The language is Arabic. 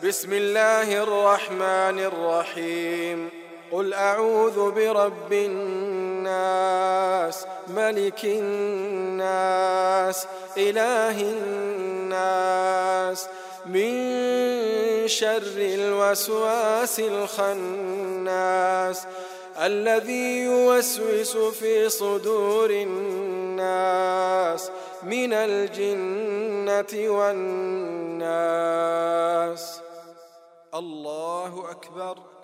بسم الله الرحمن الرحيم. قل أعوذ برب الناس ملك الناس إله الناس من شر الوسواس الخناس الذي يوسوس في صدور الناس من الجنة والناس. الله أكبر.